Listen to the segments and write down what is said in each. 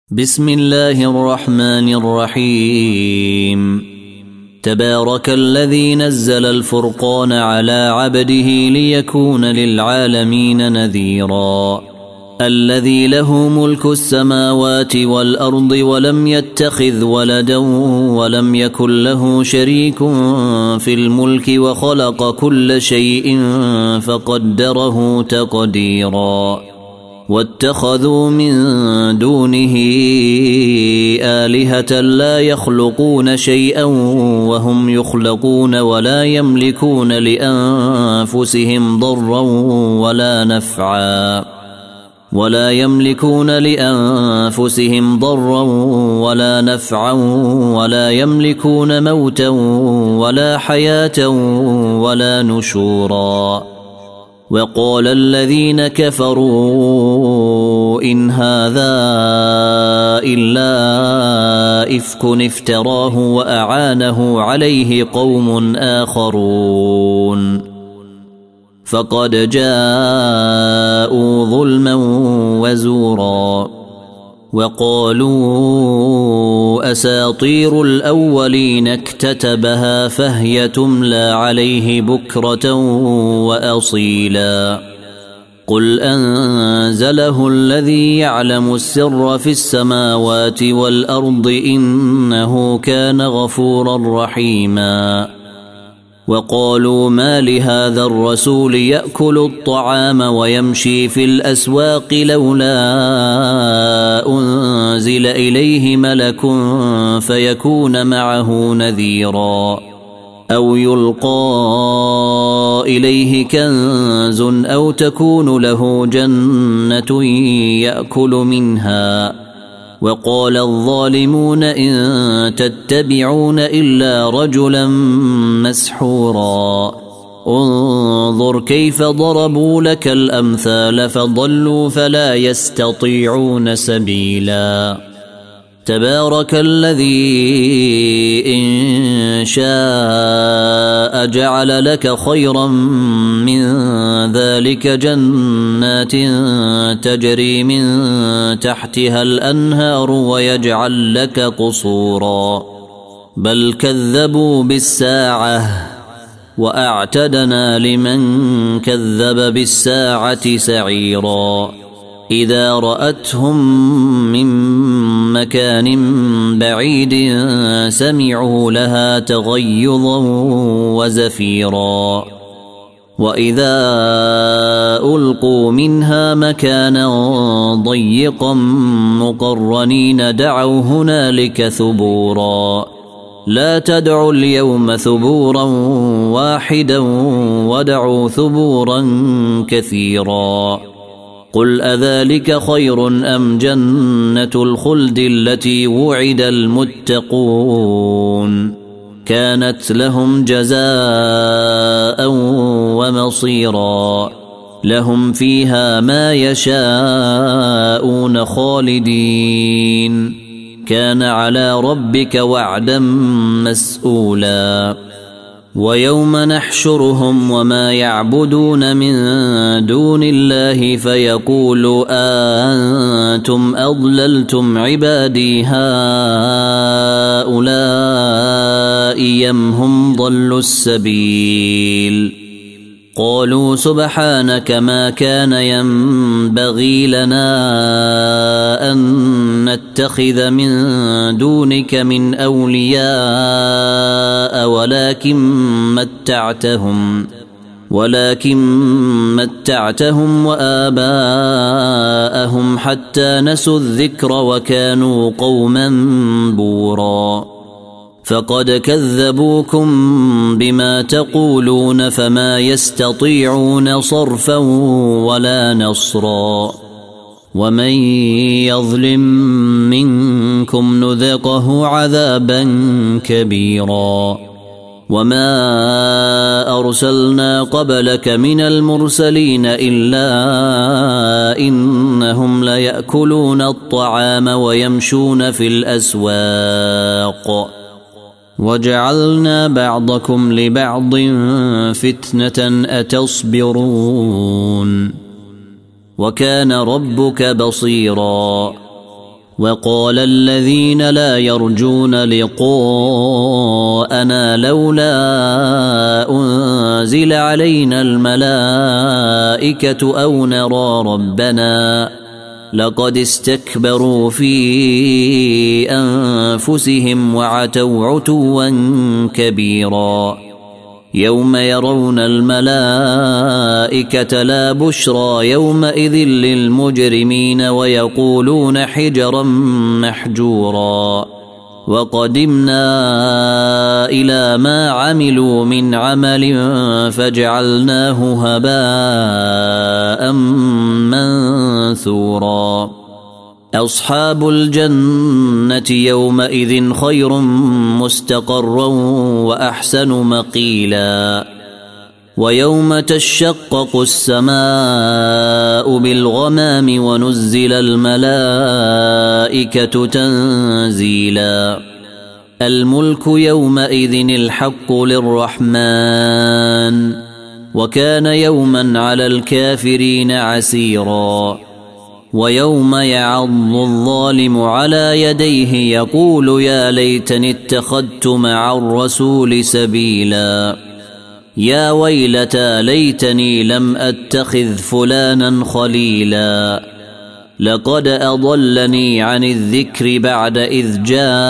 بسم الله الرحمن الرحيم. تبارك الذي نزل الفرقان على عبده ليكون للعالمين نذيرا. الذي له ملك السماوات والأرض ولم يتخذ ولدا ولم يكن له شريك في الملك وخلق كل شيء فقدره تقديرا. واتخذوا من دونه آلهة لا يخلقون شيئا وهم يخلقون ولا يملكون لأنفسهم ضرا ولا نفعا ولا يملكون موتا ولا حياة ولا نشورا. وقال الذين كفروا إن هذا إلا إفك افتراه وأعانه عليه قوم آخرون فقد جاءوا ظلما وزورا. وقالوا أساطير الأولين اكتتبها فهي تملى عليه بكرة وأصيلا. قل أنزله الذي يعلم السر في السماوات والأرض إنه كان غفورا رحيما. وقالوا ما لهذا الرسول يأكل الطعام ويمشي في الأسواق لولا أنزل إليه ملك فيكون معه نذيرا أو يلقى إليه كنز أو تكون له جنة يأكل منها. وقال الظالمون إن تتبعون إلا رجلا مسحورا. انظر كيف ضربوا لك الأمثال فضلوا فلا يستطيعون سبيلا. تبارك الذي إن شاء جعل لك خيرا من ذلك جنات تجري من تحتها الأنهار ويجعل لك قصورا. بل كذبوا بالساعة وأعتدنا لمن كذب بالساعة سعيرا. إذا رأتهم من مكان بعيد سمعوا لها تغيظا وزفيرا. وإذا ألقوا منها مكانا ضيقا مقرنين دعوا هنالك ثبورا. لا تدعوا اليوم ثبورا واحدا ودعوا ثبورا كثيرا. قل أذلك خير أم جنة الخلد التي وعد المتقون كانت لهم جزاء ومصيرا. لهم فيها ما يشاءون خالدين كان على ربك وعدا مسؤولا. ويوم نحشرهم وما يعبدون من دون الله فيقول أنتم أضللتم عبادي هؤلاء أم هم ضلوا السبيل. قالوا سبحانك ما كان ينبغي لنا أن نتخذ من دونك من أولياء ولكن متعتهم وآباءهم حتى نسوا الذكر وكانوا قوما بورا. فقد كذبوكم بما تقولون فما يستطيعون صرفا ولا نصرا. ومن يظلم منكم نذقه عذابا كبيرا. وما أرسلنا قبلك من المرسلين إلا إنهم ليأكلون الطعام ويمشون في الأسواق وجعلنا بعضكم لبعض فتنة أتصبرون وكان ربك بصيرا. وقال الذين لا يرجون لقاءنا لولا أنزل علينا الملائكة أو نرى ربنا لقد استكبروا في أنفسهم وعتوا عتوا كبيرا يوم يرون الملائكة لا بشرى يومئذ للمجرمين ويقولون حجرا محجورا وقدمنا إلى ما عملوا من عمل فجعلناه هباء منثورا أصحاب الجنة يومئذ خير مستقرا وأحسن مقيلا ويوم تشقق السماء بالغمام ونزل الملائكة تنزيلا الملك يومئذ الحق للرحمن وكان يوما على الكافرين عسيرا ويوم يعض الظالم على يديه يقول يا ليتني اتخذت مع الرسول سبيلا يا ويلتى ليتني لم أتخذ فلانا خليلا لقد أضلني عن الذكر بعد إذ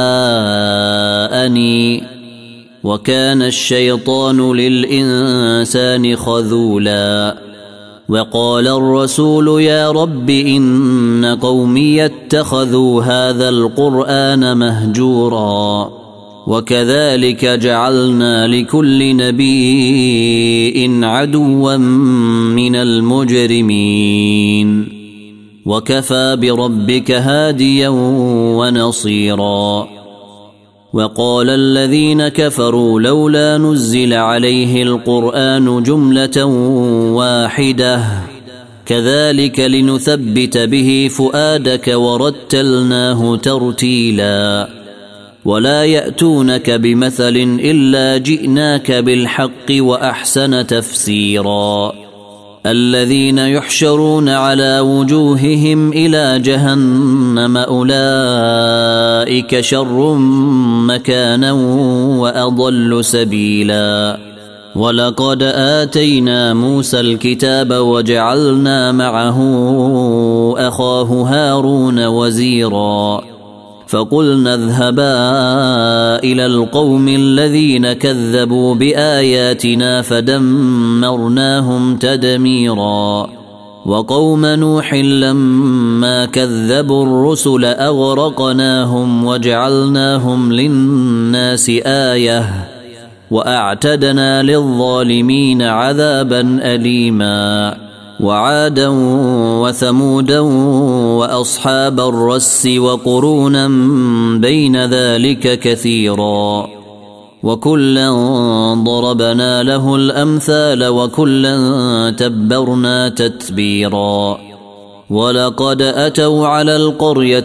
جاءني وكان الشيطان للإنسان خذولا وقال الرسول يا رب إن قومي اتخذوا هذا القرآن مهجورا وكذلك جعلنا لكل نبي عدوا من المجرمين وكفى بربك هاديا ونصيرا وقال الذين كفروا لولا نزل عليه القرآن جملة واحدة كذلك لنثبت به فؤادك ورتلناه ترتيلا ولا يأتونك بمثل إلا جئناك بالحق وأحسن تفسيرا الذين يحشرون على وجوههم إلى جهنم أولئك شر مكانا وأضل سبيلا ولقد آتينا موسى الكتاب وجعلنا معه أخاه هارون وزيرا فقلنا اذهبا إلى القوم الذين كذبوا بآياتنا فدمرناهم تدميرا وقوم نوح لما كذبوا الرسل أغرقناهم وجعلناهم للناس آية وأعتدنا للظالمين عذابا أليما وعادا وثمودا وأصحاب الرس وقرونا بين ذلك كثيرا وكلا ضربنا له الأمثال وكلا تبرنا تتبيرا ولقد أتوا على القرية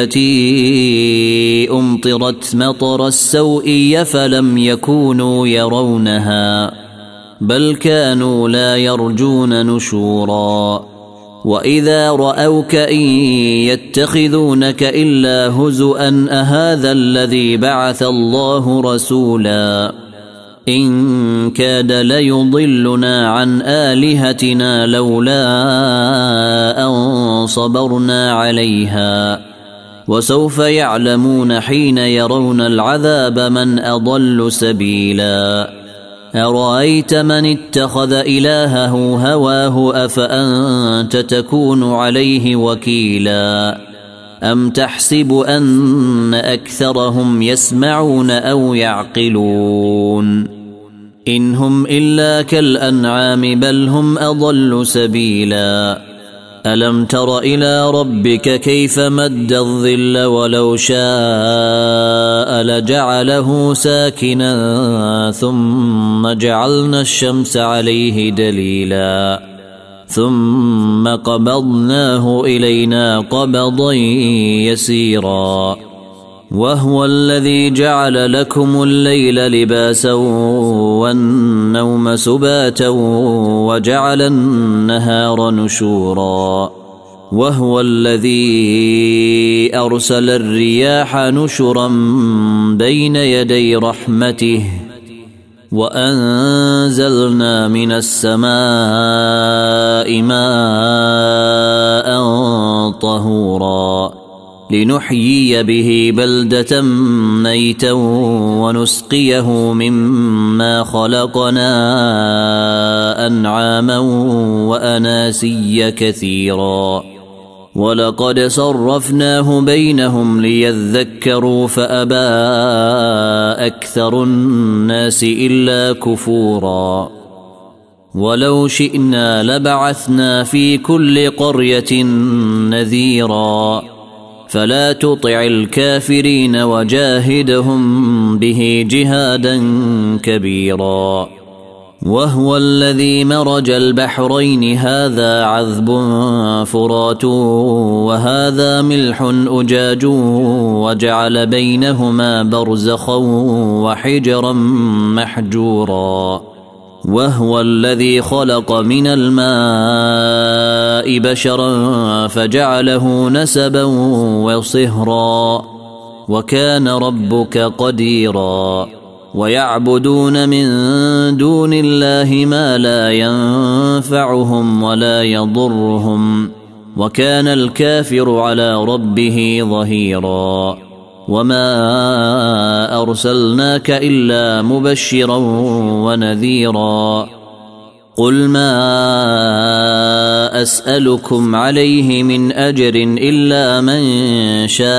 التي أمطرت مطر السوء فلم يكونوا يرونها بل كانوا لا يرجون نشورا وإذا رأوك إن يتخذونك إلا هزؤا أهذا الذي بعث الله رسولا إن كاد ليضلنا عن آلهتنا لولا أن صبرنا عليها وسوف يعلمون حين يرون العذاب من أضل سبيلا أرأيت من اتخذ إلهه هواه أفأنت تكون عليه وكيلا أم تحسب أن أكثرهم يسمعون أو يعقلون إن هم إلا كالأنعام بل هم أضل سبيلا ألم تر إلى ربك كيف مد الظل ولو شاء لجعله ساكنا ثم جعلنا الشمس عليه دليلا ثم قبضناه إلينا قبضا يسيرا وهو الذي جعل لكم الليل لباسا والنوم سباتا وجعل النهار نشورا وهو الذي أرسل الرياح نشرا بين يدي رحمته وأنزلنا من السماء ماء طهورا لنحيي به بلدة ميتا ونسقيه مما خلقنا أنعاما وأناسيا كثيرا ولقد صرفناه بينهم ليذكروا فأبى أكثر الناس إلا كفورا ولو شئنا لبعثنا في كل قرية نذيرا فلا تطع الكافرين وجاهدهم به جهادا كبيرا وهو الذي مرج البحرين هذا عذب فرات وهذا ملح أجاج وجعل بينهما برزخا وحجرا محجورا وهو الذي خلق من الماء بشرا فجعله نسبا وصهرا وكان ربك قديرا ويعبدون من دون الله ما لا ينفعهم ولا يضرهم وكان الكافر على ربه ظهيرا وما أرسلناك إلا مبشرا ونذيرا قل ما أسألكم عليه من أجر إلا من شاء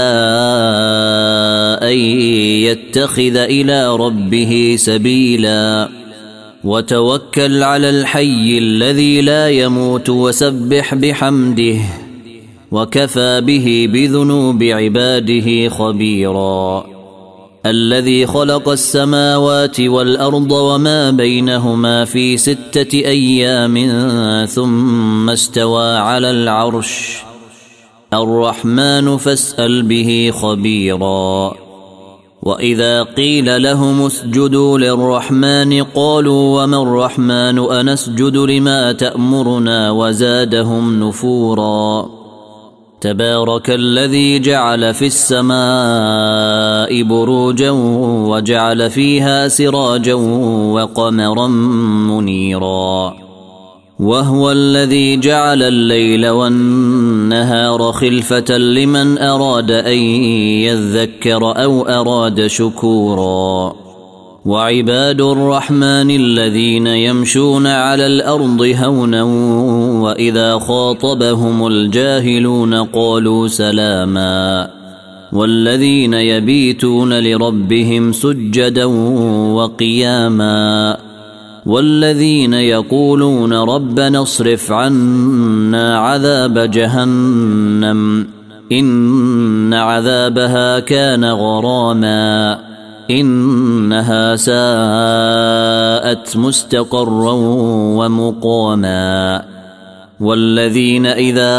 أن يتخذ إلى ربه سبيلا وتوكل على الحي الذي لا يموت وسبح بحمده وكفى به بذنوب عباده خبيرا الذي خلق السماوات والأرض وما بينهما في 6 أيام ثم استوى على العرش الرحمن فاسأل به خبيرا وإذا قيل لهم اسجدوا للرحمن قالوا وما الرحمن أنسجد لما تأمرنا وزادهم نفورا تبارك الذي جعل في السماء بروجا وجعل فيها سراجا وقمرا منيرا وهو الذي جعل الليل والنهار خلفة لمن أراد أن يذكر أو أراد شكورا وعباد الرحمن الذين يمشون على الأرض هونا وإذا خاطبهم الجاهلون قالوا سلاما والذين يبيتون لربهم سجدا وقياما والذين يقولون ربنا اصرف عنا عذاب جهنم إن عذابها كان غراما إنها ساءت مستقرا ومقاما والذين إذا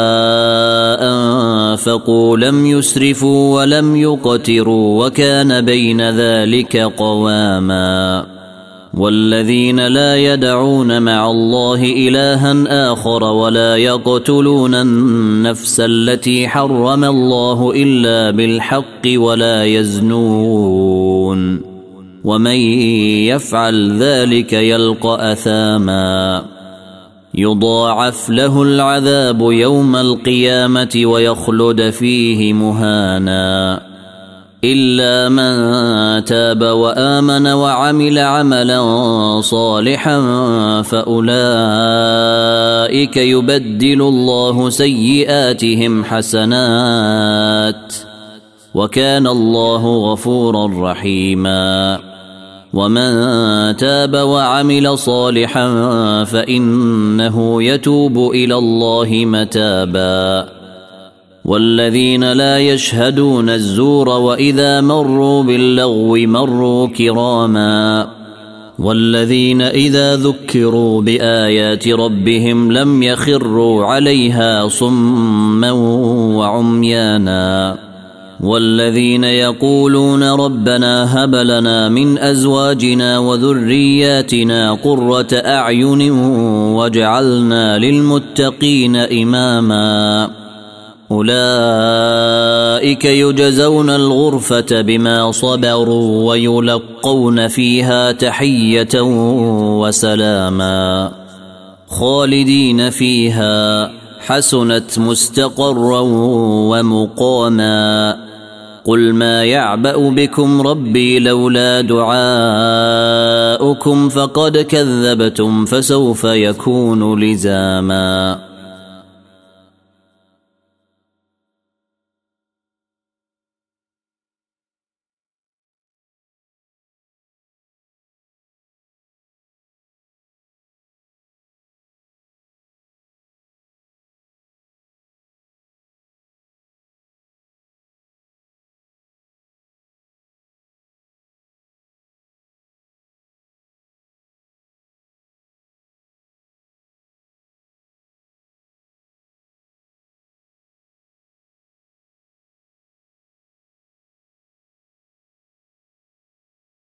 أنفقوا لم يسرفوا ولم يقتروا وكان بين ذلك قواما والذين لا يدعون مع الله إلها آخر ولا يقتلون النفس التي حرم الله إلا بالحق ولا يزنون ومن يفعل ذلك يلقى أثاما يضاعف له العذاب يوم القيامة ويخلد فيه مهانا إلا من تاب وآمن وعمل عملا صالحا فأولئك يبدل الله سيئاتهم حسنات وكان الله غفورا رحيما ومن تاب وعمل صالحا فإنه يتوب إلى الله متابا والذين لا يشهدون الزور وإذا مروا باللغو مروا كراما والذين إذا ذكروا بآيات ربهم لم يخروا عليها صما وعميانا والذين يقولون ربنا هب لنا من أزواجنا وذرياتنا قرة أعين واجعلنا للمتقين إماما أولئك يجزون الغرفة بما صبروا ويلقون فيها تحية وسلاما خالدين فيها حسنت مستقرا ومقاما قل ما يعبأ بكم ربي لولا دعاؤكم فقد كذبتم فسوف يكون لزاما